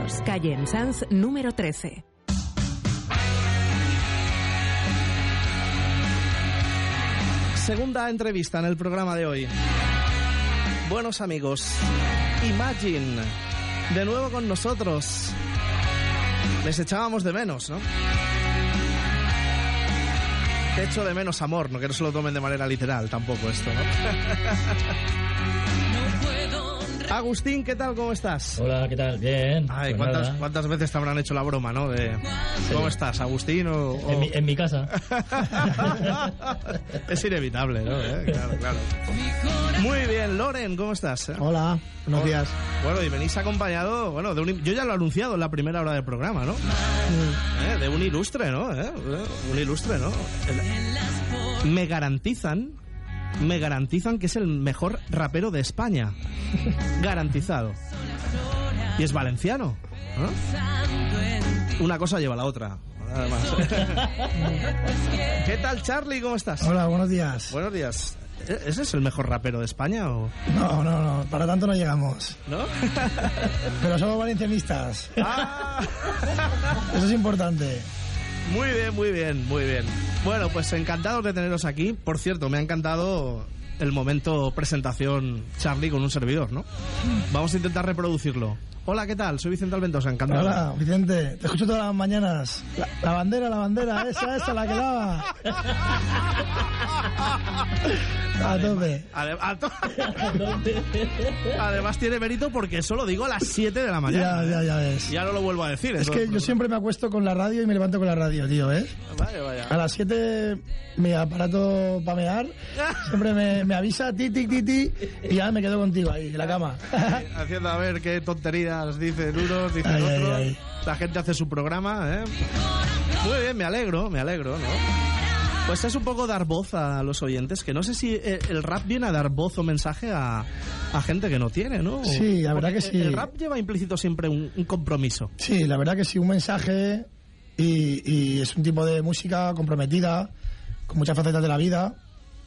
Recuerdos, calle Ensanz, número 13. Segunda entrevista en el programa de hoy. Buenos amigos, Imagine, de nuevo con nosotros. Les echábamos de menos, ¿no? Te echo de menos amor, no que no se lo tomen de manera literal tampoco esto, ¿no? Agustín, ¿qué tal? ¿Cómo estás? Hola, ¿qué tal? Bien. Ay, pues ¿cuántas veces te habrán hecho la broma, no? ¿Cómo estás, Agustín? En mi casa. Es inevitable, ¿no? Claro. Muy bien, Loren, ¿cómo estás? Hola, buenos días. Bueno, y venís acompañado, bueno, yo ya lo he anunciado en la primera hora del programa, ¿no? De un ilustre, ¿no? Un ilustre, ¿no? Me garantizan que es el mejor rapero de España. Garantizado. Y es valenciano, ¿no? Una cosa lleva a la otra. Además. ¿Qué tal, Charlie? ¿Cómo estás? Hola, buenos días. Buenos días. ¿Ese es el mejor rapero de España o...? No, para tanto no llegamos. ¿No? Pero somos valencianistas. ¡Ah! Eso es importante. Muy bien. Bueno, pues encantados de teneros aquí. Por cierto, me ha encantado el momento presentación Charlie con un servidor, ¿no? Vamos a intentar reproducirlo. Hola, ¿qué tal? Soy Vicente Alventosa, encantado. Hola, Vicente, te escucho todas las mañanas. La bandera, esa, la que daba. A tope. Además tiene mérito porque eso lo digo a las 7 de la mañana. Ya ves. Ya no lo vuelvo a decir. Es que yo siempre me acuesto con la radio y me levanto con la radio, tío, ¿eh? Vaya. A las 7 mi aparato para mear siempre me avisa, ti, y ya me quedo contigo ahí, en la cama. Haciendo a ver qué tonterías dicen unos, dicen otros. Ay. La gente hace su programa, ¿eh? Muy bien, me alegro, ¿no? Pues es un poco dar voz a los oyentes, que no sé si el rap viene a dar voz o mensaje a gente que no tiene, ¿no? Sí, la verdad que sí. El rap lleva implícito siempre un compromiso. Sí, la verdad que sí, un mensaje y es un tipo de música comprometida, con muchas facetas de la vida.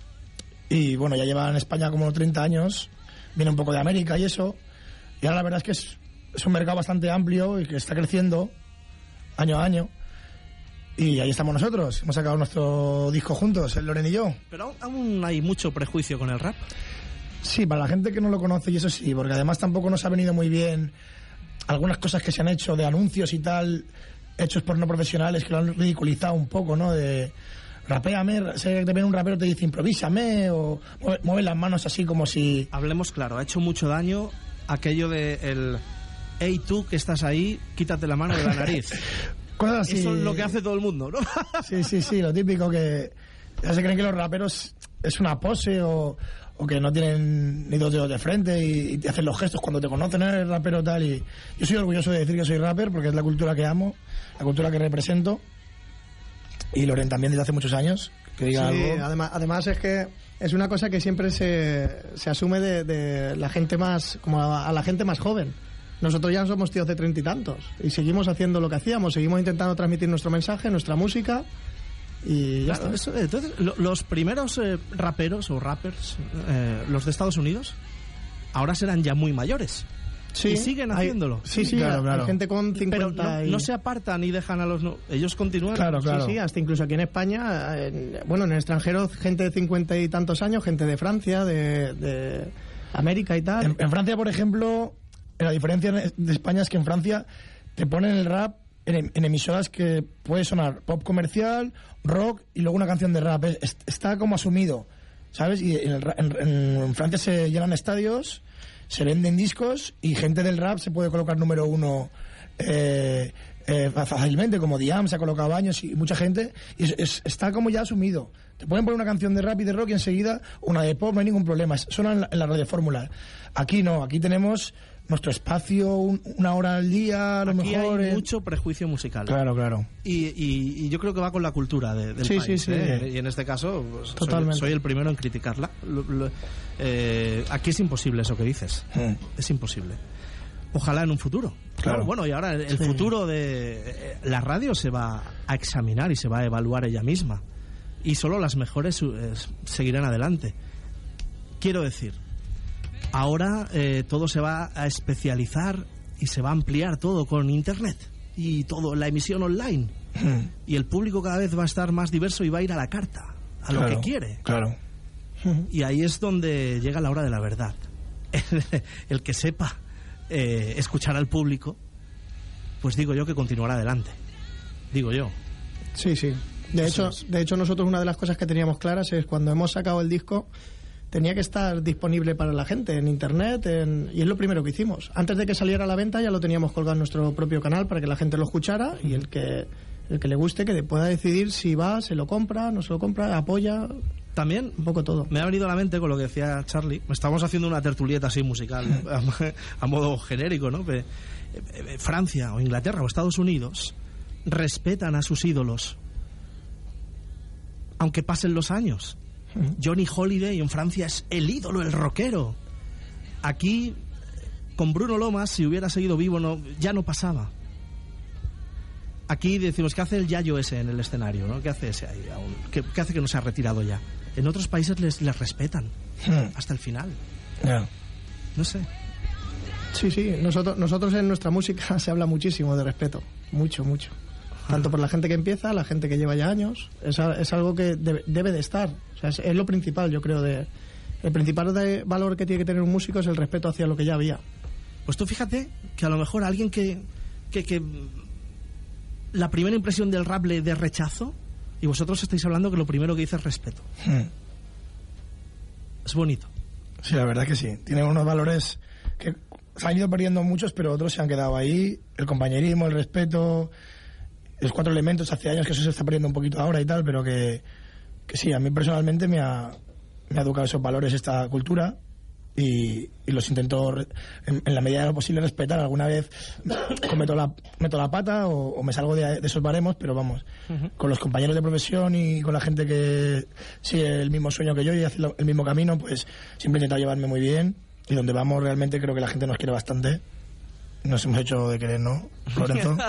Y bueno, ya lleva en España como 30 años, viene un poco de América y eso. Y ahora la verdad es que es un mercado bastante amplio y que está creciendo año a año. Y ahí estamos nosotros. Hemos sacado nuestro disco juntos, el Loren y yo. Pero aún hay mucho prejuicio con el rap. Sí, para la gente que no lo conoce y eso sí, porque además tampoco nos ha venido muy bien algunas cosas que se han hecho de anuncios y tal, hechos por no profesionales que lo han ridiculizado un poco, ¿no? De rapéame, sé que te viene un rapero te dice improvísame o mueve las manos así como si... Hablemos claro, ha hecho mucho daño aquello de el hey tú que estás ahí, quítate la mano de la nariz. Cosas así. Eso es lo que hace todo el mundo, ¿no? Sí, lo típico que ya se creen que los raperos es una pose o que no tienen ni dos dedos de frente y te hacen los gestos cuando te conocen, eres rapero tal. Y yo soy orgulloso de decir que soy rapper porque es la cultura que amo, la cultura que represento. Y Loren también desde hace muchos años. Que diga algo. Además es que es una cosa que siempre se asume de la gente más, como a la gente más joven. Nosotros ya somos tíos de 30 y tantos y seguimos haciendo lo que hacíamos, seguimos intentando transmitir nuestro mensaje, nuestra música y ya está. Entonces, los primeros raperos o rappers, los de Estados Unidos, ahora serán ya muy mayores. Sí, y siguen haciéndolo. Sí, claro. Hay gente con 50 pero no se apartan y dejan a los... ellos continúan. Claro. Sí, hasta incluso aquí en España, en el extranjero, gente de 50 y tantos años, gente de Francia, de América y tal. En Francia, por ejemplo, la diferencia de España es que en Francia te ponen el rap en emisoras que puede sonar pop comercial, rock y luego una canción de rap. Está como asumido, ¿sabes? Y en Francia se llenan estadios, se venden discos y gente del rap se puede colocar número uno fácilmente, como Diam se ha colocado años y mucha gente, y está como ya asumido. Te pueden poner una canción de rap y de rock y enseguida una de pop, no hay ningún problema, suena en la radio fórmula. Aquí no, aquí tenemos nuestro espacio, una hora al día, a lo aquí mejor. Hay mucho prejuicio musical. Claro. Y yo creo que va con la cultura del país. Sí. Y en este caso, pues, soy el primero en criticarla. Aquí es imposible eso que dices. Es imposible. Ojalá en un futuro. Claro. Bueno, y ahora el futuro de la radio se va a examinar y se va a evaluar ella misma. Y solo las mejores seguirán adelante. Quiero decir, ahora todo se va a especializar y se va a ampliar todo con internet y todo, la emisión online. Y el público cada vez va a estar más diverso y va a ir a la carta, a lo que quiere. Claro. Y ahí es donde llega la hora de la verdad. El que sepa escuchar al público, pues digo yo que continuará adelante. Digo yo. Sí, sí. De hecho, nosotros una de las cosas que teníamos claras es cuando hemos sacado el disco, tenía que estar disponible para la gente en internet, y es lo primero que hicimos. Antes de que saliera a la venta ya lo teníamos colgado en nuestro propio canal para que la gente lo escuchara, y el que le guste, que pueda decidir si va, se lo compra, no se lo compra, apoya. También un poco todo. Me ha venido a la mente con lo que decía Charlie. Estábamos haciendo una tertulieta así musical a modo genérico, ¿no? Francia o Inglaterra o Estados Unidos respetan a sus ídolos aunque pasen los años. Johnny Holiday en Francia es el ídolo, el rockero. Aquí, con Bruno Lomas, si hubiera seguido vivo, ya no pasaba. Aquí decimos, ¿qué hace el yayo ese en el escenario, ¿no? ¿Qué hace ese ahí? ¿Qué hace que no se ha retirado ya? En otros países les respetan hasta el final. No sé. Sí, sí. Nosotros en nuestra música se habla muchísimo de respeto. Mucho, mucho. Tanto por la gente que empieza, la gente que lleva ya años. Es algo que debe de estar. O sea, es lo principal, yo creo. El principal valor que tiene que tener un músico es el respeto hacia lo que ya había. Pues tú fíjate que a lo mejor alguien que la primera impresión del rap le dé rechazo, y vosotros estáis hablando que lo primero que dice es respeto. Es bonito. Sí, la verdad que sí. Tiene unos valores que se han ido perdiendo muchos, pero otros se han quedado ahí. El compañerismo, el respeto, los 4 elementos. Hace años que eso se está perdiendo un poquito ahora y tal, pero que sí, a mí personalmente me ha educado esos valores, esta cultura, y los intento en la medida de lo posible respetar. Alguna vez meto la pata o me salgo de esos baremos, pero vamos, con los compañeros de profesión y con la gente que sigue el mismo sueño que yo y hace el mismo camino, pues siempre he intentado llevarme muy bien, y donde vamos realmente creo que la gente nos quiere bastante. Nos hemos hecho de querer, ¿no, Lorenzo?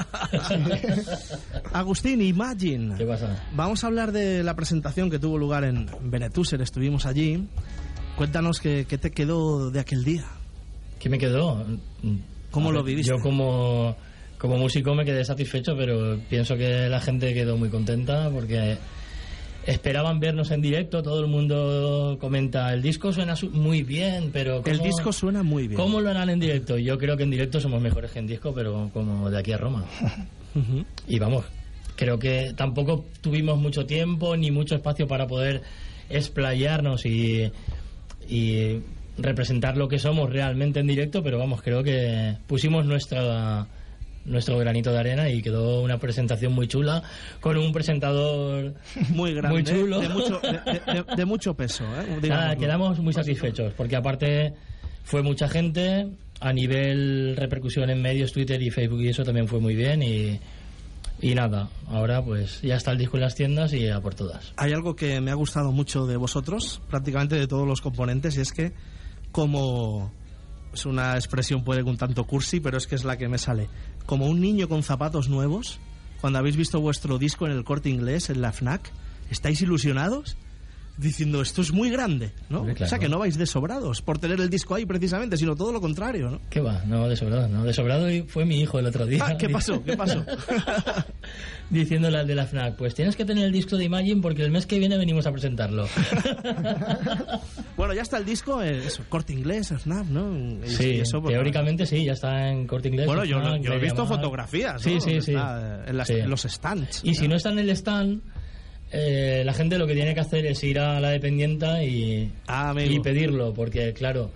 Agustín, Imagine. ¿Qué pasa? Vamos a hablar de la presentación que tuvo lugar en Benetúser. Estuvimos allí. Cuéntanos qué te quedó de aquel día. ¿Qué me quedó? ¿Cómo lo viviste? Yo como músico me quedé satisfecho, pero pienso que la gente quedó muy contenta porque esperaban vernos en directo. Todo el mundo comenta, el disco suena muy bien, pero el disco suena muy bien. ¿Cómo lo harán en directo? Yo creo que en directo somos mejores que en disco, pero como de aquí a Roma. Y vamos, creo que tampoco tuvimos mucho tiempo ni mucho espacio para poder explayarnos y representar lo que somos realmente en directo, pero vamos, creo que pusimos nuestro granito de arena y quedó una presentación muy chula, con un presentador muy grande, muy chulo, de mucho peso, Nada, quedamos muy satisfechos, porque aparte fue mucha gente, a nivel repercusión en medios, Twitter y Facebook, y eso también fue muy bien, y nada, ahora pues ya está el disco en las tiendas y a por todas. Hay algo que me ha gustado mucho de vosotros, prácticamente de todos los componentes, y es que, como es una expresión puede que un tanto cursi, pero es que es la que me sale, como un niño con zapatos nuevos, cuando habéis visto vuestro disco en el Corte Inglés, en la FNAC, ¿estáis ilusionados? Diciendo, esto es muy grande, ¿no? Claro. O sea, que no vais de sobrados por tener el disco ahí precisamente, sino todo lo contrario, ¿no? ¿Qué va? No, de sobrados, no. De sobrado fue mi hijo el otro día. Ah, ¿qué pasó? Diciéndole al de la FNAC, pues tienes que tener el disco de Imagine porque el mes que viene venimos a presentarlo. Bueno, ya está el disco, eso, Corte Inglés, FNAC, ¿no? Sí, eso, teóricamente sí, ya está en Corte Inglés. Bueno, FNAC, yo he visto fotografías, ¿no? Sí. En los stands. Y si no está en el stand, la gente lo que tiene que hacer es ir a la dependienta y pedirlo, porque claro,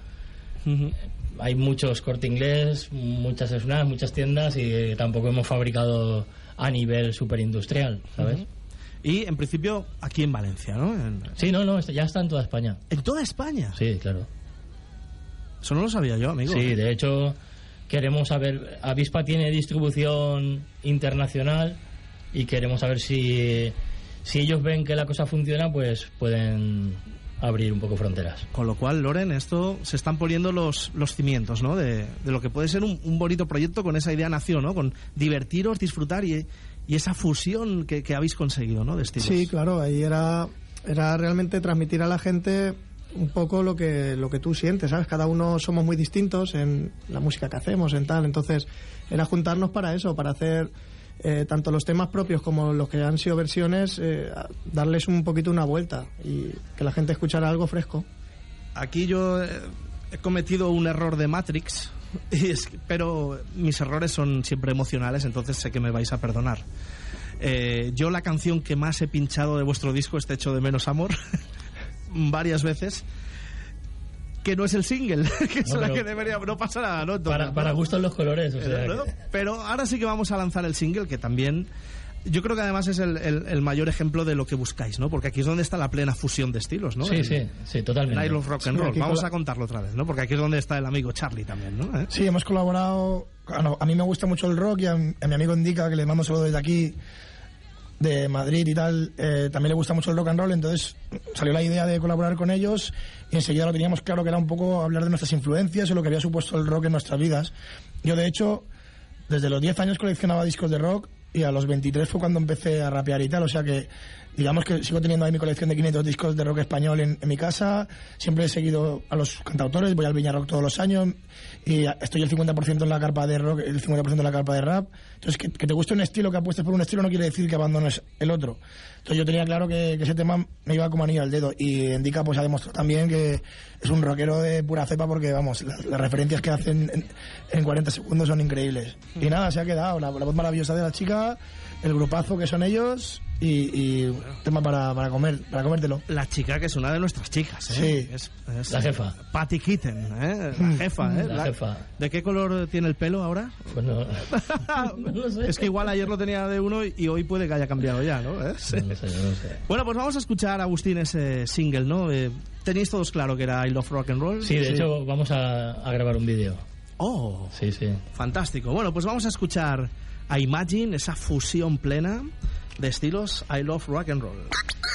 hay muchos Corte Inglés, muchas FNAC, muchas tiendas, y tampoco hemos fabricado a nivel superindustrial, ¿sabes? Y en principio aquí en Valencia, ¿no? Sí, no, ya está en toda España. ¿En toda España? Sí, claro. Eso no lo sabía yo, amigo. Sí, de hecho queremos saber, Avispa tiene distribución internacional y queremos saber si ellos ven que la cosa funciona, pues pueden abrir un poco fronteras. Con lo cual, Loren, esto se están poniendo los cimientos, ¿no? De lo que puede ser un bonito proyecto con esa idea nació, ¿no? Con divertiros, disfrutar y esa fusión que habéis conseguido, ¿no? De estilos. Sí, claro, ahí era realmente transmitir a la gente un poco lo que tú sientes, ¿sabes? Cada uno somos muy distintos en la música que hacemos, en tal. Entonces, era juntarnos para eso, para hacer tanto los temas propios como los que han sido versiones, darles un poquito una vuelta y que la gente escuchara algo fresco. Aquí yo he cometido un error de Matrix, pero mis errores son siempre emocionales, entonces sé que me vais a perdonar. Yo la canción que más he pinchado de vuestro disco es Te echo de menos amor varias veces, que no es el single, que es la que debería, no pasa nada, ¿no? Para gustos los colores, o sea, ¿no? Pero ahora sí que vamos a lanzar el single, que también yo creo que además es el mayor ejemplo de lo que buscáis, ¿no? Porque aquí es donde está la plena fusión de estilos, ¿no? Sí, totalmente. I Love Rock and Roll. Vamos a contarlo otra vez, ¿no? Porque aquí es donde está el amigo Charlie también, ¿no? Sí, hemos colaborado. A mí me gusta mucho el rock y a mi amigo Indica, que le mando saludos desde aquí, de Madrid y tal, también le gusta mucho el rock and roll, entonces salió la idea de colaborar con ellos y enseguida lo teníamos claro, que era un poco hablar de nuestras influencias y lo que había supuesto el rock en nuestras vidas. Yo, de hecho, desde los 10 años coleccionaba discos de rock y a los 23 fue cuando empecé a rapear y tal, o sea que digamos que sigo teniendo ahí mi colección de 500 discos de rock español en mi casa. Siempre he seguido a los cantautores, voy al Viña Rock todos los años y estoy el 50% en la carpa de rock, el 50% en la carpa de rap. Entonces, que te guste un estilo, que apuestes por un estilo, no quiere decir que abandones el otro. Entonces yo tenía claro que ese tema me iba como anillo al dedo, y Indica pues ha demostrado también que es un rockero de pura cepa, porque vamos, las referencias que hacen en 40 segundos son increíbles. Y nada, se ha quedado la voz maravillosa de la chica, el grupazo que son ellos, y tema para comértelo. La chica, que es una de nuestras chicas, ¿eh? Sí. Es la jefa. Patty Kitten, ¿eh? La jefa, ¿eh? La jefa. ¿De qué color tiene el pelo ahora? Pues no lo sé. Es que igual ayer lo tenía de uno y hoy puede que haya cambiado ya, ¿no? No lo sé. Bueno, pues vamos a escuchar, Agustín, ese single, ¿no? ¿Tenéis todos claro que era I Love Rock and Roll? Sí, de hecho vamos a grabar un vídeo. Oh, sí. Fantástico. Bueno, pues vamos a escuchar a Imagine, esa fusión plena de estilos I Love Rock and Roll.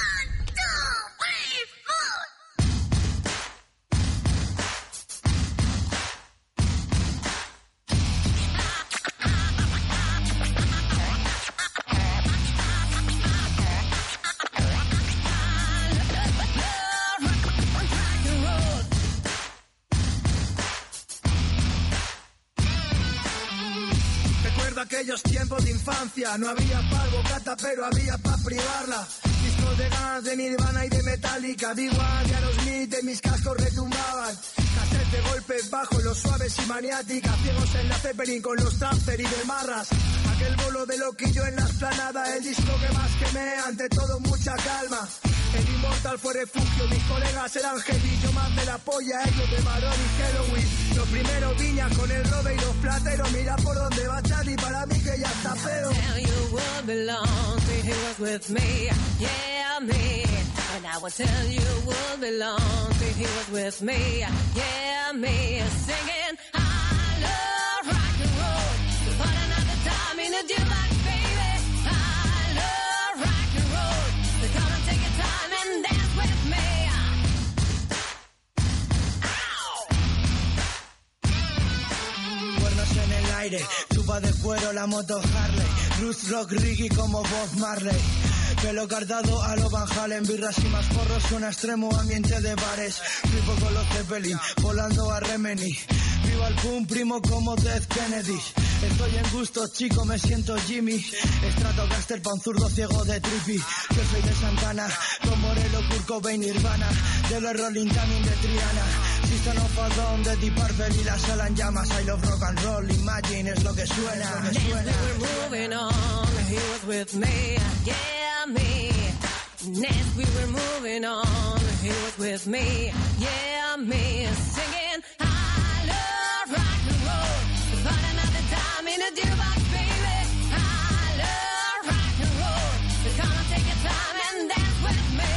Aquellos tiempos de infancia, no había para bocata, pero había para privarla. Discos de Guns, de Nirvana y de Metallica, de igual, de Aerosmith, de mis cascos retumbaban. Cassettes de golpes bajos, los suaves y maniática. Ciegos en la Zeppelin con los Trapster y de Marras. Aquel bolo de loquillo en la esplanada, el disco que más quemé, ante todo mucha calma. El Immortal fue refugio, mis colegas eran heavy, yo más de la polla, ellos de Marón y Halloween. Los primeros Viñas con el Robe y los plateros, mira por dónde va Charlie, para mí que ya está feo. And I will tell you will belong to he was with me, yeah, me, singing I love rock and roll, but another time in a jukebox, baby, I love rock and roll, so come and take your time and dance with me. Cuernos en el aire, chupa de cuero la moto Harley, Roots Rock Riggy como Bob Marley. Pelo cardado a lo Van Halen, birras y más porros, suena extremo ambiente de bares. Flipo con los Zeppelin, volando a Remini. Viva el pum, primo como Death Kennedy. Estoy en gusto, chico, me siento Jimmy. Stratocaster pa' un zurdo ciego de trippy. Yo soy de Santana, con Morelo, Kurt Cobain, Nirvana. De los Rolling Taming de Triana. System of a Down, de Deep Purple y la sala en llamas. I love rock and roll, Imagine es lo que suena. Moving on, he was with me, yeah, me. Next we were moving on, he was with me, yeah, me. Singing I love rock and roll, but another time in a jukebox, baby. I love rock and roll, so come and take your time and dance with me.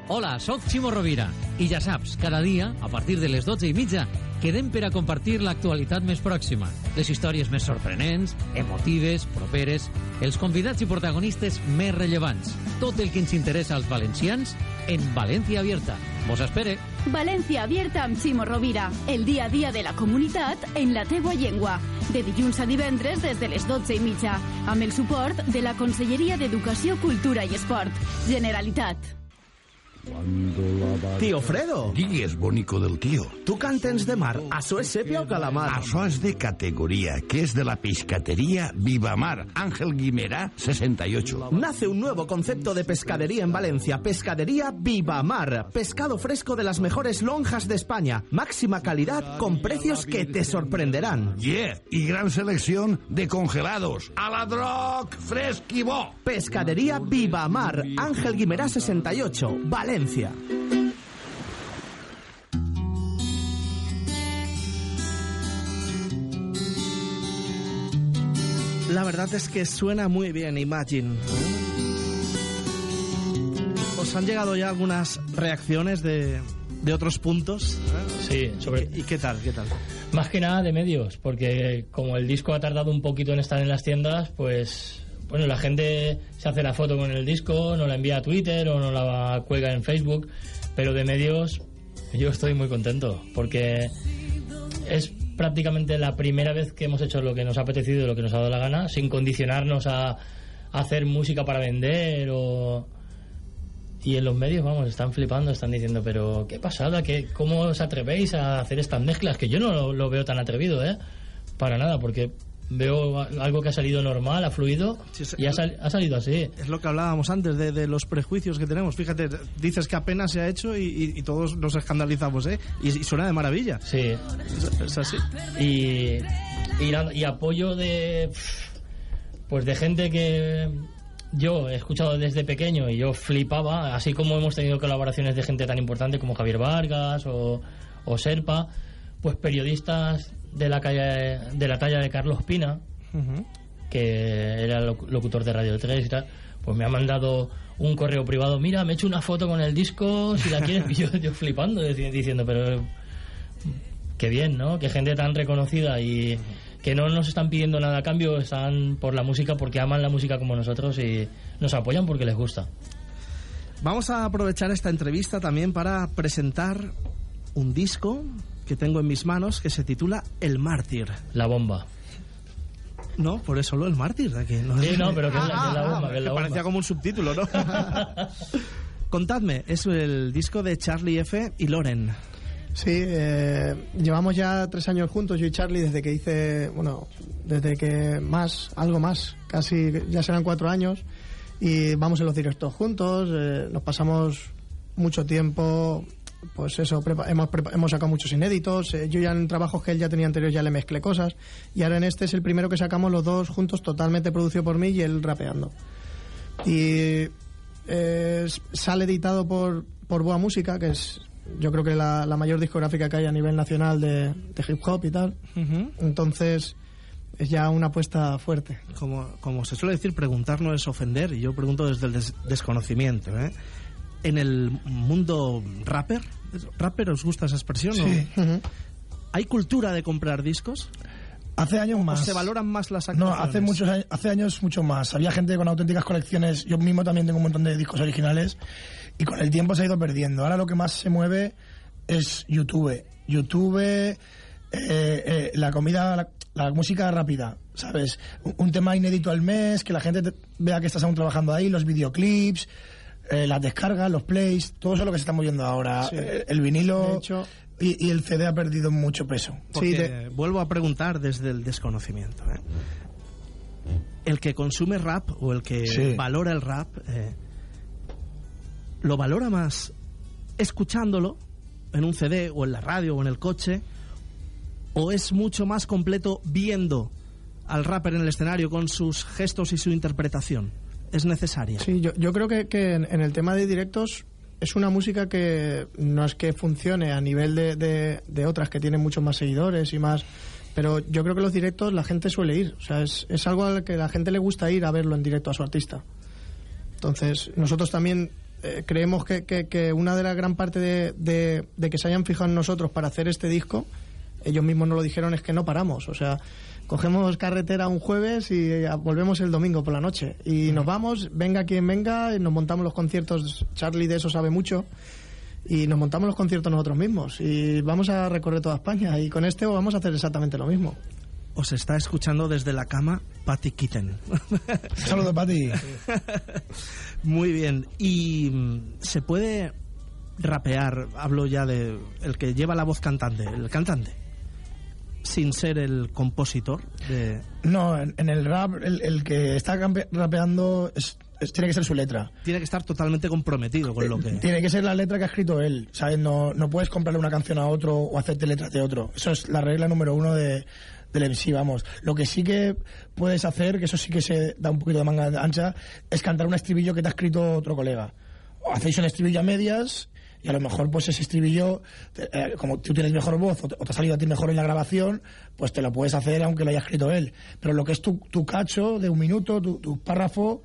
Hola, soc Ximo Rovira. I ja saps, cada dia, a partir de les 12:30, quedem per a compartir l'actualitat més pròxima, les històries més sorprenents, emotives, properes, els convidats i protagonistes més rellevants, tot el que ens interessa als valencians en València Abierta. Vos espere. València Abierta amb Ximo Rovira, el dia a dia de la comunitat en la teua llengua, de dilluns a divendres des de les 12:30, amb el suport de la Conselleria d'Educació, Cultura i Esport, Generalitat. Tío Fredo. Digues, bonico del tío. Tu cantens de mar, això és sèpia o calamar? Això és de categoría, que es de la pescatería Vivamar. Ángel Guimerá, 68. Nace un nuevo concepto de pescadería en Valencia. Pescadería Vivamar. Pescado fresco de las mejores lonjas de España. Máxima calidad con precios que te sorprenderán. Yeah, y gran selección de congelados. A la droc, fresc i bo. Pescadería Vivamar. Ángel Guimerá, 68. Valencia. La verdad es que suena muy bien, Imagine. ¿Os han llegado ya algunas reacciones de otros puntos? Sí, sobre... ¿Y qué tal? Más que nada de medios, porque como el disco ha tardado un poquito en estar en las tiendas, pues... Bueno, la gente se hace la foto con el disco, no la envía a Twitter o no la cuelga en Facebook, pero de medios yo estoy muy contento, porque es prácticamente la primera vez que hemos hecho lo que nos ha apetecido y lo que nos ha dado la gana, sin condicionarnos a hacer música para vender o... Y en los medios, vamos, están flipando, están diciendo, pero qué pasada, ¿cómo os atrevéis a hacer estas mezclas? Que yo no lo veo tan atrevido, para nada, porque... Veo algo que ha salido normal, ha fluido, sí, y ha salido así. Es lo que hablábamos antes de los prejuicios que tenemos. Fíjate, dices que apenas se ha hecho y todos nos escandalizamos, y suena de maravilla. Sí. Es así. Y apoyo de gente que yo he escuchado desde pequeño y yo flipaba, así como hemos tenido colaboraciones de gente tan importante como Javier Vargas o Serpa, pues periodistas de la talla de Carlos Pina, que era locutor de Radio 3 y tal, pues me ha mandado un correo privado, mira, me he hecho una foto con el disco, si la quieres. Y yo flipando, diciendo, pero qué bien, ¿no? Que gente tan reconocida y que no nos están pidiendo nada a cambio, están por la música, porque aman la música como nosotros y nos apoyan porque les gusta. Vamos a aprovechar esta entrevista también para presentar un disco que tengo en mis manos, que se titula El Mártir. La bomba. No, por eso El Mártir. Aquí, ¿no? Sí, no, pero que es la bomba. Que parecía como un subtítulo, ¿no? Contadme, es el disco de Charlie F. y Loren. Sí, llevamos ya 3 años juntos, yo y Charlie, desde que algo más, casi ya serán 4 años, y vamos en los directos juntos, nos pasamos mucho tiempo... Pues eso, hemos sacado muchos inéditos. Yo ya en trabajos que él ya tenía anteriores ya le mezclé cosas, y ahora en este es el primero que sacamos los dos juntos, totalmente producido por mí y él rapeando. Y sale editado por Boa Música, que es, yo creo que la mayor discográfica que hay a nivel nacional de hip hop y tal. Entonces es ya una apuesta fuerte. Como se suele decir, preguntar no es ofender, y yo pregunto desde el desconocimiento, En el mundo rapper, ¿os gusta esa expresión? Sí. ¿Hay cultura de comprar discos? Hace años más. ¿O se valoran más las actuaciones? No, hace años mucho más. Había gente con auténticas colecciones. Yo mismo también tengo un montón de discos originales y con el tiempo se ha ido perdiendo. Ahora lo que más se mueve es YouTube, la comida, la música rápida, ¿sabes? Un tema inédito al mes, que la gente vea que estás aún trabajando ahí, los videoclips... las descargas, los plays, todo eso es lo que se está moviendo ahora. Sí. El vinilo, de hecho, y el CD ha perdido mucho peso. Porque vuelvo a preguntar desde el desconocimiento. El que consume rap o el que valora el rap, ¿lo valora más escuchándolo en un CD o en la radio o en el coche? ¿O es mucho más completo viendo al rapper en el escenario con sus gestos y su interpretación? ¿Es necesaria? Sí, yo creo que en el tema de directos es una música que no es que funcione a nivel de otras que tienen muchos más seguidores y más, pero yo creo que los directos la gente suele ir, o sea, es algo al que la gente le gusta ir a verlo en directo a su artista. Entonces nosotros también creemos que una de las gran parte de que se hayan fijado en nosotros para hacer este disco, ellos mismos nos lo dijeron, es que no paramos. O sea, cogemos carretera un jueves y volvemos el domingo por la noche. Y nos vamos, venga quien venga, y nos montamos los conciertos. Charlie de eso sabe mucho. Y nos montamos los conciertos nosotros mismos. Y vamos a recorrer toda España. Y con este vamos a hacer exactamente lo mismo. Os está escuchando desde la cama Patty Kitten. Saludos, Patty. Muy bien. ¿Y se puede rapear? Hablo ya de el que lleva la voz cantante, el cantante, sin ser el compositor de... No, en el rap el que está rapeando tiene que ser su letra. Tiene que estar totalmente comprometido con lo que... Tiene que ser la letra que ha escrito él, ¿sabes? No puedes comprarle una canción a otro o hacerte letras de otro. Eso es la regla número 1 del MC, vamos. Lo que sí que puedes hacer, que eso sí que se da un poquito de manga ancha, es cantar un estribillo que te ha escrito otro colega. O hacéis un estribillo a medias y a lo mejor pues ese estribillo, como tú tienes mejor voz o te ha salido a ti mejor en la grabación, pues te lo puedes hacer aunque lo haya escrito él. Pero lo que es tu cacho de un minuto, tu párrafo,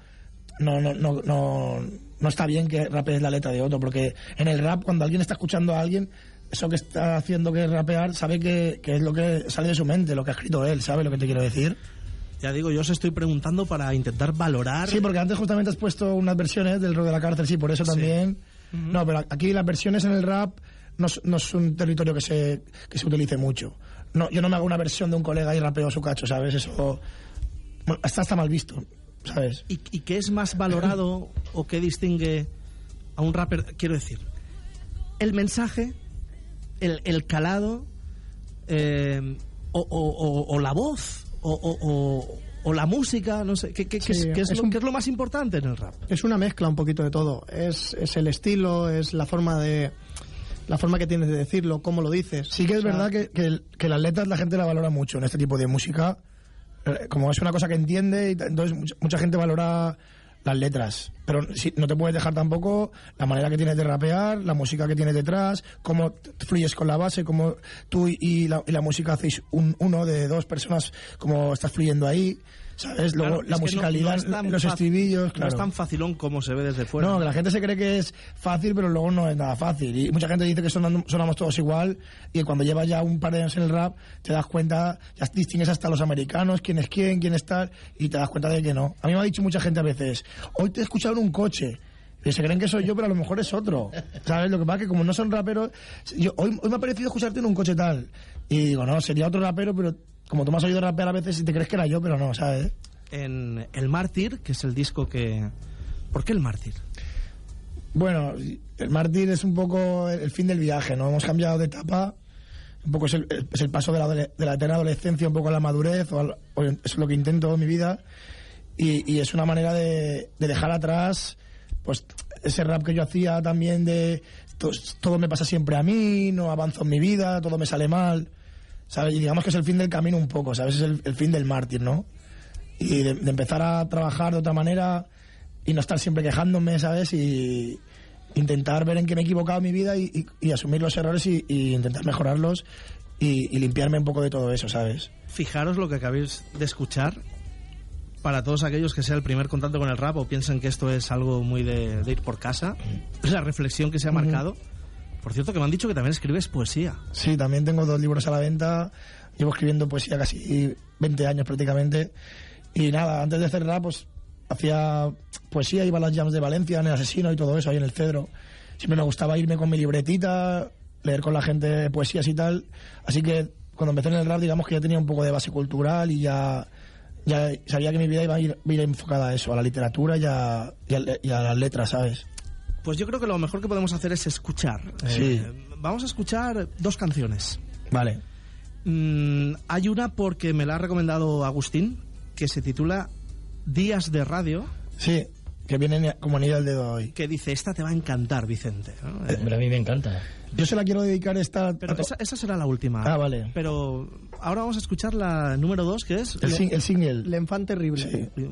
no está bien que rapees la letra de otro, porque en el rap, cuando alguien está escuchando a alguien, eso que está haciendo que es rapear, sabe que es lo que sale de su mente, lo que ha escrito él, ¿sabes lo que te quiero decir? Ya digo, yo os estoy preguntando para intentar valorar... Sí, porque antes justamente has puesto unas versiones del rock de la cárcel, sí, por eso también... Sí. No, pero aquí las versiones en el rap no es un territorio que se utilice mucho. No, yo no me hago una versión de un colega y rapeo su cacho, ¿sabes? Eso está mal visto, ¿sabes? ¿Y qué es más valorado o qué distingue a un rapper? Quiero decir, el mensaje, el calado, o la voz, o la música, no sé, ¿qué es lo más importante en el rap? Es una mezcla un poquito de todo. Es el estilo, es la forma que tienes de decirlo, cómo lo dices. Sí que es verdad que las letras la gente la valora mucho en este tipo de música. Como es una cosa que entiende, y entonces mucha gente valora las letras. Pero sí, no te puedes dejar tampoco la manera que tienes de rapear, la música que tienes detrás, cómo fluyes con la base, cómo tú y la música hacéis uno de dos personas, cómo estás fluyendo ahí, ¿sabes? Luego claro, la musicalidad, los estribillos, claro. No es tan facilón como se ve desde fuera. No, que la gente se cree que es fácil, pero luego no es nada fácil. Y mucha gente dice que sonamos todos igual, y cuando llevas ya un par de años en el rap, te das cuenta, ya distingues hasta los americanos, quién es quién es tal, y te das cuenta de que no. A mí me ha dicho mucha gente a veces, hoy te he escuchado en un coche, y se creen que soy yo, pero a lo mejor es otro, ¿sabes? Lo que pasa es que como no son raperos, hoy me ha parecido escucharte en un coche tal, y digo, no, sería otro rapero, pero como tú me has oído rapear a veces y te crees que era yo, pero no, ¿sabes? En El Mártir, que es el disco que... ¿Por qué El Mártir? Bueno, El Mártir es un poco el fin del viaje, ¿no? Hemos cambiado de etapa, un poco es el paso de la eterna adolescencia un poco a la madurez, eso es lo que intento en mi vida, y es una manera de dejar atrás pues ese rap que yo hacía también de todo me pasa siempre a mí, no avanzo en mi vida, todo me sale mal, ¿sabes? Y digamos que es el fin del camino un poco, ¿sabes? Es el fin del mártir, ¿no? Y de empezar a trabajar de otra manera y no estar siempre quejándome, ¿sabes? Y intentar ver en qué me he equivocado en mi vida y asumir los errores y intentar mejorarlos y limpiarme un poco de todo eso, ¿sabes? Fijaros lo que acabáis de escuchar. Para todos aquellos que sea el primer contacto con el rap o piensen que esto es algo muy de ir por casa, la reflexión que se ha marcado. Por cierto, que me han dicho que también escribes poesía. Sí, también tengo 2 libros a la venta. Llevo escribiendo poesía casi 20 años prácticamente. Y nada, antes de hacer rap, pues hacía poesía, iba a las jams de Valencia, en El Asesino y todo eso, ahí en el Cedro. Siempre me gustaba irme con mi libretita, leer con la gente poesías y tal. Así que cuando empecé en el rap, digamos que ya tenía un poco de base cultural y ya sabía que mi vida iba a ir enfocada a eso, a la literatura y a las letras, ¿sabes? Pues yo creo que lo mejor que podemos hacer es escuchar. Sí. Vamos a escuchar 2 canciones. Vale. Hay una porque me la ha recomendado Agustín, que se titula Días de Radio. Sí, que viene como anillo al dedo hoy. Que dice, esta te va a encantar, Vicente, ¿no? Hombre, a mí me encanta. Yo se la quiero dedicar Pero esa será la última. Ah, vale. Pero ahora vamos a escuchar la número 2, que es... El single. L'Enfant Terrible. Sí.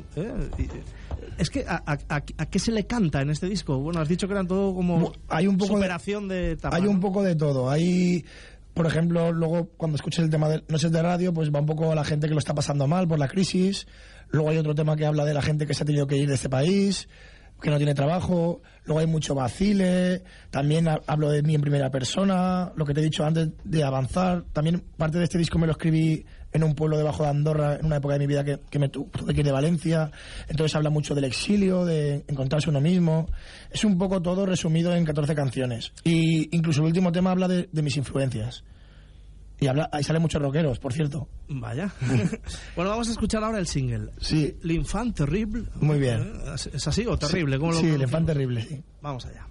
Es que ¿a qué se le canta en este disco? Bueno, has dicho que eran todo como hay un poco superación de etapa. Hay un poco de todo. Hay, por ejemplo, luego cuando escuches el tema de Noches de Radio, pues va un poco a la gente que lo está pasando mal por la crisis. Luego hay otro tema que habla de la gente que se ha tenido que ir de este país. que no tiene trabajo, luego hay mucho vacile, también hablo de mí en primera persona, lo que te he dicho antes de avanzar, también parte de este disco me lo escribí en un pueblo debajo de Andorra, en una época de mi vida que me tuve que ir de Valencia, entonces habla mucho del exilio, de encontrarse uno mismo, es un poco todo resumido en 14 canciones, y incluso el último tema habla de mis influencias. Y ahí salen muchos rockeros, por cierto. Vaya. Bueno, vamos a escuchar ahora el single. Sí. L'Enfant Terrible. Muy bien. ¿Es así o terrible? ¿Cómo sí, L'Enfant Terrible, sí. Vamos allá.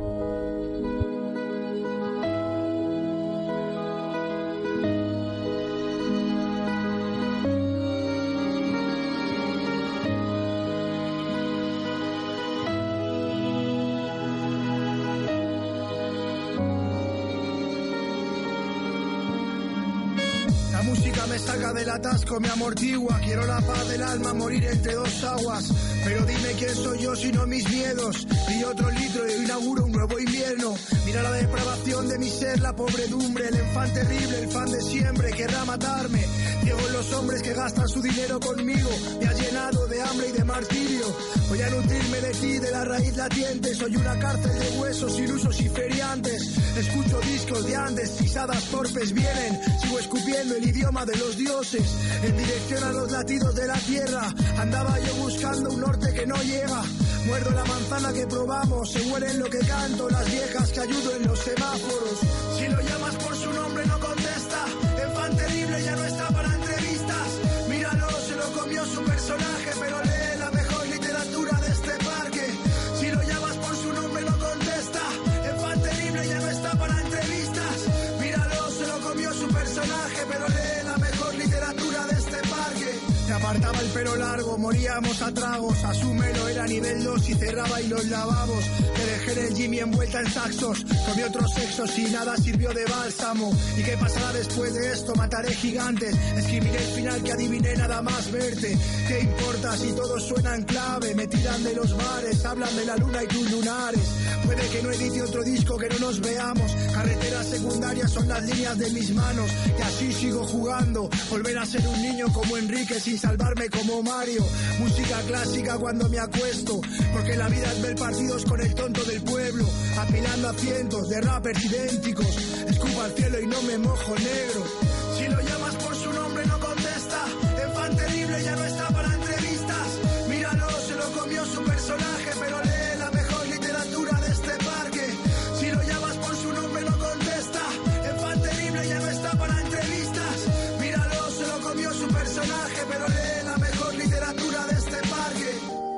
La música me saca del atasco, me amortigua. Quiero la paz del alma, morir entre dos aguas. Pero dime quién soy yo si no mis miedos. Y otro litro y inauguro un nuevo invierno. Mira la depravación de mi ser, la pobredumbre. El enfant terrible, el fan de siempre, querrá matarme. Ciego en los hombres que gastan su dinero conmigo. Me has llenado de hambre y de martirio. Voy a nutrirme de ti, de la raíz latiente. Soy una cárcel de huesos, ilusos y feriantes. Escucho discos de antes, pisadas torpes vienen. Sigo escupiendo el idioma de los dioses. En dirección a los latidos de la tierra. Andaba yo buscando un norte que no llega. Muerdo la manzana que probamos. Se mueren lo que canto, las viejas que ayudo en los semáforos. Si lo llamas por su nombre no contesta. Enfant terrible ya no está para entrevistas. Míralo, se lo comió su personaje, pero lee la mejor literatura de este parque. Si lo llamas por su nombre no contesta. Enfant terrible ya no está para entrevistas. Míralo, se lo comió su personaje, pero lee la mejor literatura de este parque. Me apartaba el pelo largo, moríamos a tragos. Asúmelo, era nivel 2 y cerraba y los lavabos. Me dejé en el Jimmy envuelta en saxos. Comí otros sexos y nada sirvió de bálsamo. ¿Y qué pasará después de esto? Mataré gigantes. Escribiré el final que adiviné nada más verte. ¿Qué importa si todos suenan clave? Me tiran de los bares, hablan de la luna y tus lunares. Puede que no edite otro disco, que no nos veamos. Carreteras secundarias son las líneas de mis manos. Y así sigo jugando. Volver a ser un niño como Enrique sin salvarme como Mario. Música clásica cuando me acuesto, porque la vida es ver partidos con el tonto del pueblo, apilando a cientos de rappers idénticos. Escupo al cielo y no me mojo, negro. Si lo llamas por su nombre no contesta. Enfant terrible ya no está para entrevistas. Míralo, se lo comió su personaje, pero lee la mejor literatura de este parque. Si lo llamas por su nombre no contesta. Enfant terrible ya no está para entrevistas. Míralo, se lo comió su personaje, pero lee la mejor literatura de este parque.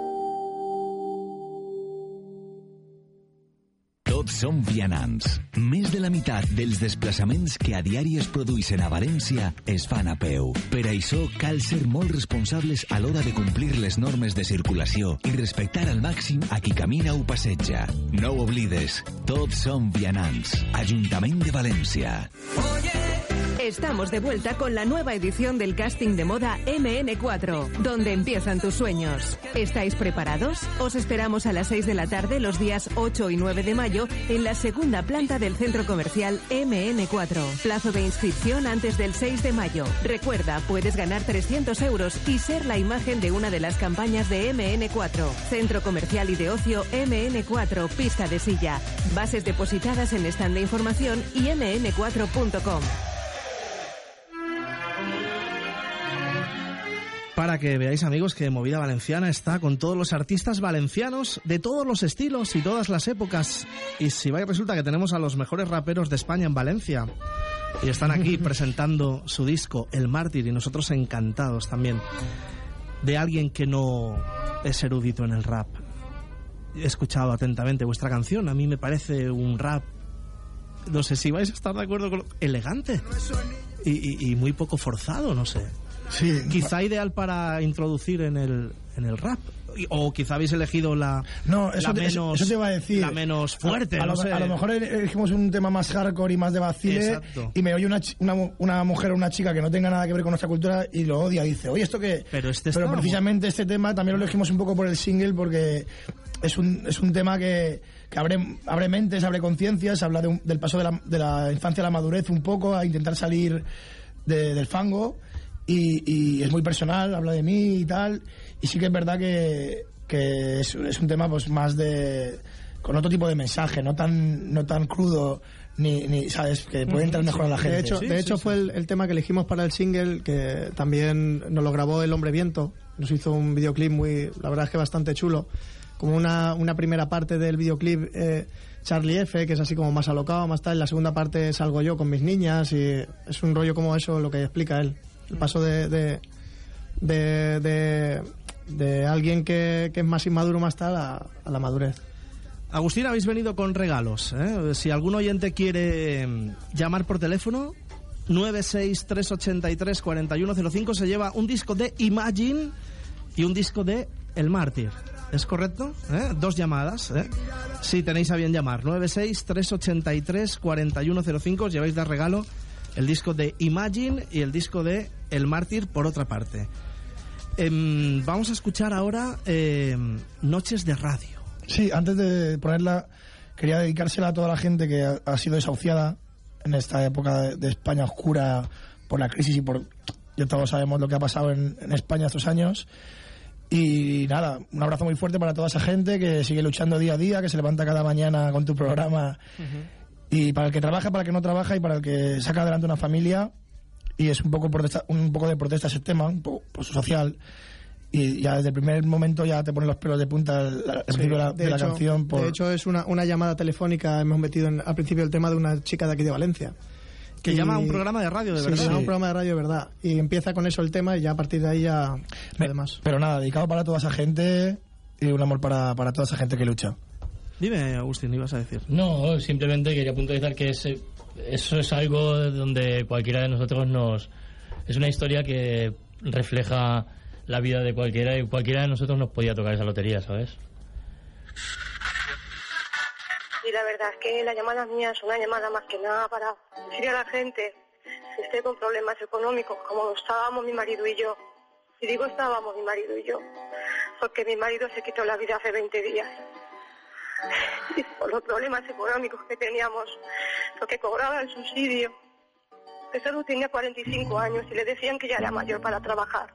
Tots som vianants. Més de la meitat dels desplaçaments que a diari es produeixen a València es fan a peu. Per això cal ser molt responsables a l'hora de complir les normes de circulació i respectar al màxim a qui camina o passeja. No ho oblides, tots som vianants. Ajuntament de València. Estamos de vuelta con la nueva edición del casting de moda MN4, donde empiezan tus sueños. ¿Estáis preparados? Os esperamos a las 6 de la tarde los días 8 y 9 de mayo en la segunda planta del centro comercial MN4. Plazo de inscripción antes del 6 de mayo. Recuerda, puedes ganar 300 euros y ser la imagen de una de las campañas de MN4. Centro comercial y de ocio MN4, pista de silla. Bases depositadas en stand de información y mn4.com. Para que veáis, amigos, que Movida Valenciana está con todos los artistas valencianos de todos los estilos y todas las épocas. Y si vais, resulta que tenemos a los mejores raperos de España en Valencia. Y están aquí presentando su disco, El Mártir, y nosotros encantados también de alguien que no es erudito en el rap. He escuchado atentamente vuestra canción, a mí me parece un rap, no sé si vais a estar de acuerdo con elegante y muy poco forzado, no sé. Sí, quizá ideal para introducir en el rap, o quizá habéis elegido la menos, eso te iba a decir, la menos fuerte. A lo mejor elegimos un tema más hardcore y más de vacile. Exacto. Y me oye una mujer o una chica que no tenga nada que ver con nuestra cultura y lo odia, dice, oye, ¿esto qué? Pero precisamente este tema también lo elegimos un poco por el single, porque es un tema que abre mentes, abre conciencias, habla del paso de la infancia a la madurez un poco, a intentar salir del fango. Y es muy personal, habla de mí y tal, y sí que es verdad que que es un tema pues más con otro tipo de mensaje, no tan crudo, ni sabes, que puede entrar mejor a la gente. De hecho fue el tema que elegimos para el single, que también nos lo grabó El Hombre Viento, nos hizo un videoclip la verdad es que bastante chulo, como una primera parte del videoclip Charlie F, que es así como más alocado, más tal, la segunda parte salgo yo con mis niñas, y es un rollo como eso lo que explica él, el paso de alguien que es más inmaduro más tal a la madurez. Agustín, habéis venido con regalos, ¿eh? Si algún oyente quiere llamar por teléfono, 963834105, se lleva un disco de Imagine y un disco de El Mártir. ¿Es correcto? 2 llamadas, si tenéis a bien llamar. 963834105, os lleváis de regalo el disco de Imagine y el disco de El Mártir por otra parte. Vamos a escuchar ahora Noches de Radio. Sí, antes de ponerla, quería dedicársela a toda la gente que ha sido desahuciada en esta época de España oscura por la crisis y ya todos sabemos lo que ha pasado en España estos años. Y nada, un abrazo muy fuerte para toda esa gente que sigue luchando día a día, que se levanta cada mañana con tu programa. Y para el que trabaja, para el que no trabaja y para el que saca adelante una familia. Y es un poco de protesta ese tema, un poco social. Y ya desde el primer momento ya te ponen los pelos de punta al principio de la canción. De hecho, es una llamada telefónica, hemos metido al principio el tema de una chica de aquí de Valencia. Que llama a un programa de radio, de verdad. Sí, llama a un programa de radio, de verdad. Y empieza con eso el tema y ya a partir de ahí ya lo demás. Pero nada, dedicado para toda esa gente y un amor para toda esa gente que lucha. Dime, Agustín, ¿ibas a decir? No, simplemente quería puntualizar que eso es algo donde cualquiera de nosotros es una historia que refleja la vida de cualquiera y cualquiera de nosotros nos podía tocar esa lotería, ¿sabes? Y la verdad es que la llamada mía es una llamada más que nada para decirle a la gente que esté con problemas económicos, como estábamos mi marido y yo. Y digo estábamos mi marido y yo, porque mi marido se quitó la vida hace 20 días. Y por los problemas económicos que teníamos, porque cobraba el subsidio. Pesado tenía 45 años y le decían que ya era mayor para trabajar.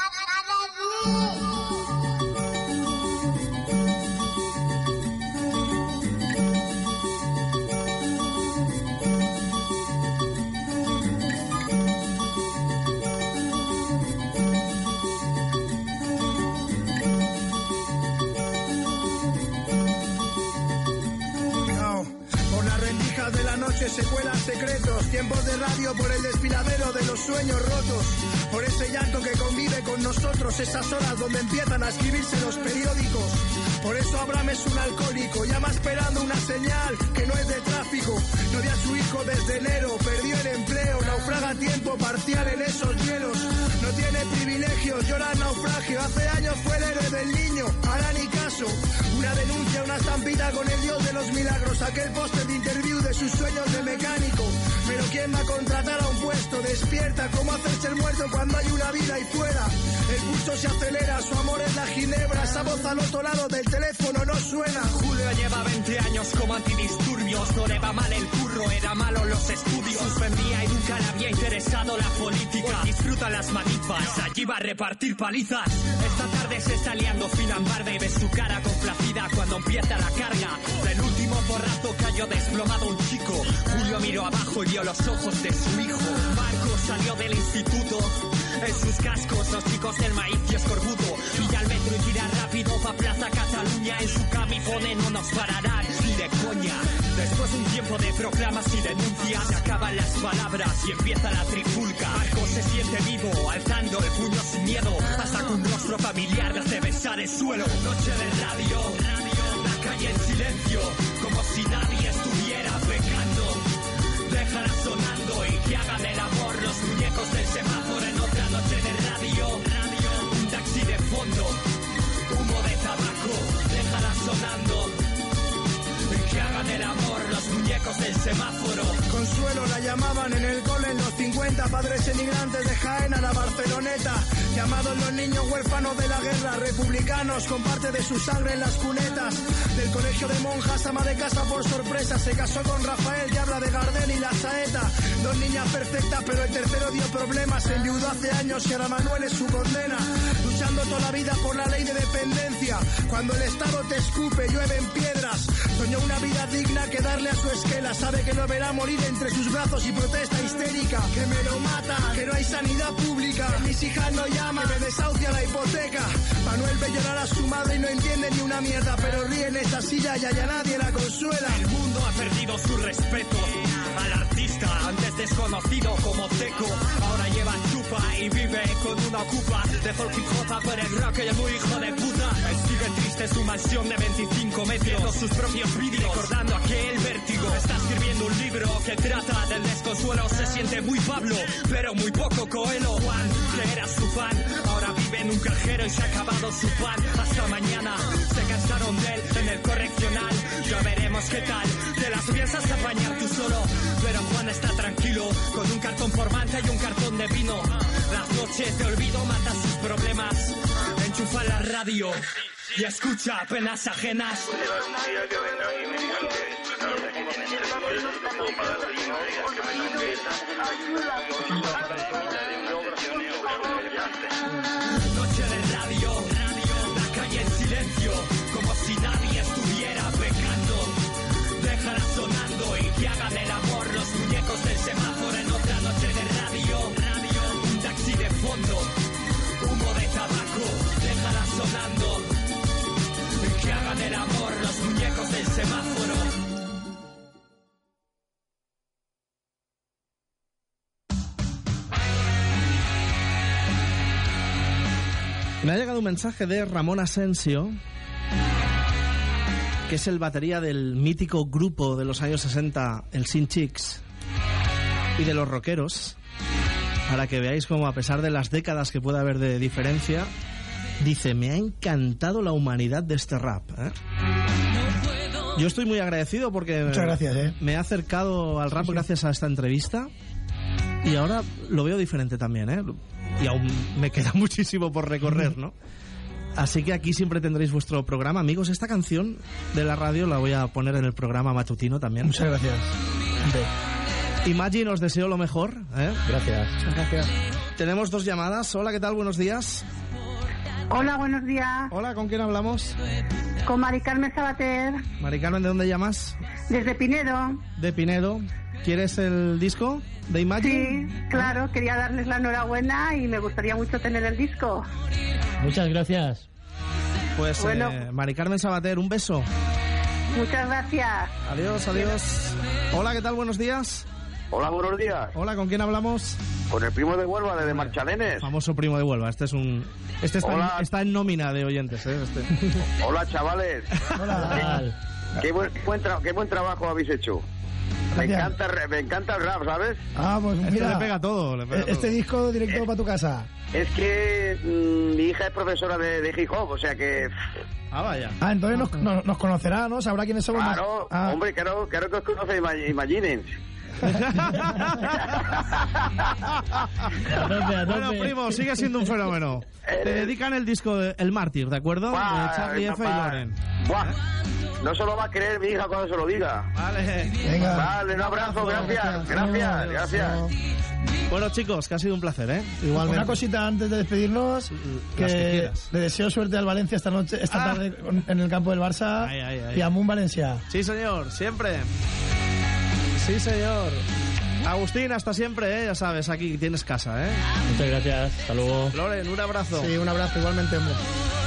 De la noche se cuelan secretos, tiempos de radio por el desfiladero de los sueños rotos, por ese llanto que convive con nosotros, esas horas donde empiezan a escribirse los periódicos. Por eso Abraham es un alcohólico, llama esperando una señal que no es de tráfico. No ve a su hijo desde enero, perdió el empleo, naufraga a tiempo parcial en esos hielos. No tiene privilegios, llora el naufragio, hace años fue el héroe del niño, ahora ni caso. Una denuncia, una estampita con el dios de los milagros, aquel póster de interview de sus sueños de mecánico. Pero ¿quién va a contratar a un puesto? Despierta, ¿cómo hacerse el muerto cuando hay una vida ahí fuera? El pulso se acelera, su amor es la ginebra, esa voz al otro lado del teléfono no suena. Julio lleva 20 años como antidisturbios, no le va mal el curro, era malo los estudios. Suspendía y nunca le había interesado la política. Disfruta las manifas, allí va a repartir palizas. Esta tarde se está liando fina en barda y ves su cara complacida cuando empieza la carga. Del último porrazo cayó desplomado un chico. Julio miró abajo y vio los ojos de su hijo. Marco salió del instituto, en sus cascos los chicos del maíz y escorbuto. Pilla el metro y tira rápido pa' Plaza Cataluña. En su cami pone no nos pararán ni de coña. Después de un tiempo de proclamas y denuncias, se acaban las palabras y empieza la trifulca. Marco se siente vivo, alzando el puño sin miedo, hasta que un rostro familiar le hace besar el suelo. Noche de radio, la calle en silencio, como si nadie estuviera pecando. Déjala sonando y que hagan el amor los muñecos del semáforo en otra noche de radio. Un taxi de fondo, humo de tabaco, déjala sonando y que hagan el amor los muñecos muñecos del semáforo. Consuelo la llamaban en el cole en los 50, padres emigrantes de Jaén a la Barceloneta, llamados los niños huérfanos de la guerra, republicanos con parte de su sangre en las cunetas. Del colegio de monjas, ama de casa por sorpresa, se casó con Rafael que habla de Gardel y la saeta. Dos niñas perfectas, pero el tercero dio problemas, se enviudó hace años y ahora Manuel es su condena. Luchando toda la vida por la ley de dependencia, cuando el Estado te escupe, llueven piedras. Soñó una vida digna que darle a su esquela, sabe que lo verá morir entre sus brazos y protesta histérica, que me lo mata, que no hay sanidad pública, que mis hijas no llaman, que me desahucia la hipoteca. Manuel ve llorar a su madre y no entiende ni una mierda, pero ríe en esta silla y a nadie la consuela. El mundo ha perdido su respeto al artista, antes desconocido como Teco, ahora lleva chupa y vive con una ocupa. Dejó el hip hop por el rock y el muy hijo de puta. Sigue triste su mansión de 25 metros, viendo sus propios vídeos, recordando aquel vértigo. Está escribiendo un libro que trata del desconsuelo, se siente muy Pablo, pero muy poco Coelho. Juan, que era su fan, ahora vive en un cajero y se ha acabado su pan. Hasta mañana, se cansaron de él en el correccional. Ya veremos qué tal, te las piensas apañar tú solo. Pero Juan está tranquilo, con un cartón por manta y un cartón de vino. Las noches de olvido matan sus problemas. Enchufa la radio y escucha penas ajenas. Noche de radio, la calle en silencio, como si nadie estuviera pecando. Déjala sonando y que hagan el amor los muñecos del semáforo. En otra noche de radio, un taxi de fondo, humo de tabaco. Déjala sonando y que hagan el amor los muñecos del semáforo. Me ha llegado un mensaje de Ramón Asensio, que es el batería del mítico grupo de los años 60, el Sin Chicks, y de los rockeros, para que veáis cómo, a pesar de las décadas que puede haber de diferencia, dice: me ha encantado la humanidad de este rap, ¿eh? Yo estoy muy agradecido porque muchas gracias, me he acercado al rap gracias a esta entrevista, y ahora lo veo diferente también, ¿eh? Y aún me queda muchísimo por recorrer, ¿no? Así que aquí siempre tendréis vuestro programa. Amigos, esta canción de la radio la voy a poner en el programa matutino también. Muchas gracias. Imagine, os deseo lo mejor, ¿eh? Gracias. Muchas gracias. Tenemos dos llamadas. Hola, ¿qué tal? Buenos días. Hola, buenos días. Hola, ¿con quién hablamos? Con Mari Carmen Sabater. Mari Carmen, ¿de dónde llamas? Desde Pinedo. De Pinedo. ¿Quieres el disco de Imagine? Sí, claro, quería darles la enhorabuena y me gustaría mucho tener el disco. Muchas gracias. Pues bueno, Mari Carmen Sabater, un beso. Muchas gracias. Adiós, adiós. Hola, ¿qué tal? Buenos días. Hola, buenos días. Hola, ¿con quién hablamos? Con el primo de Huelva, de Marchalenes. Famoso primo de Huelva. Este está en nómina de oyentes, ¿eh? Hola, chavales. Hola. Qué buen trabajo habéis hecho. Me encanta el rap, ¿sabes? Ah, pues mira, le pega todo. Este disco directo para tu casa. Es que mi hija es profesora de hip hop, o sea que... Ah, vaya. Ah, entonces nos conocerá, ¿no? Sabrá quiénes somos. Claro, hombre, claro que os conoce, Imaginen. Bueno, primo, sigue siendo un fenómeno. Te dedican el disco El Mártir, ¿de acuerdo? De Charlie F. y Loren. No se lo va a creer mi hija cuando se lo diga. Vale. Venga. Vale, un abrazo, gracias. Bueno, chicos, que ha sido un placer, ¿eh? Igualmente. Una cosita antes de despedirnos, que le deseo suerte al Valencia esta tarde en el campo del Barça. Y a Moon Valencia. Sí, señor, siempre. Sí, señor. Agustín, hasta siempre, ya sabes, aquí tienes casa, Muchas gracias, hasta luego. Loren, un abrazo. Sí, un abrazo, igualmente, hombre.